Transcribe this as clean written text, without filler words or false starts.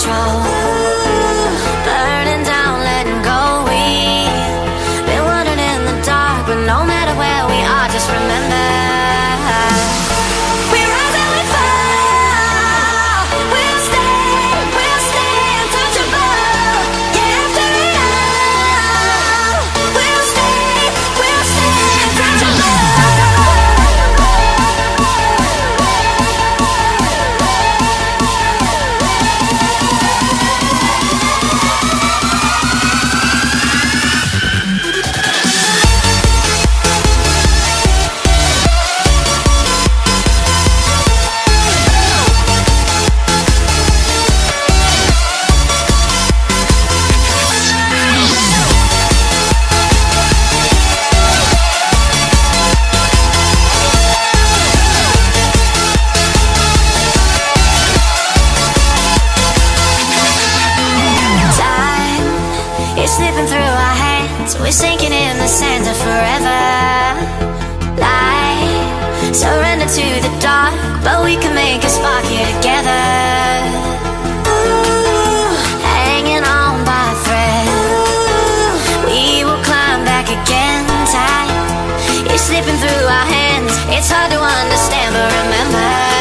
control. Burning down, letting go. We've been wandering in the dark, but no matter where we are, just remember. Slipping through our hands, we're sinking in the sands of forever. Light, surrender to the dark, but we can make a spark here together. Ooh, hanging on by a thread. Ooh, we will climb back again. Time is slipping through our hands. It's hard to understand, but remember.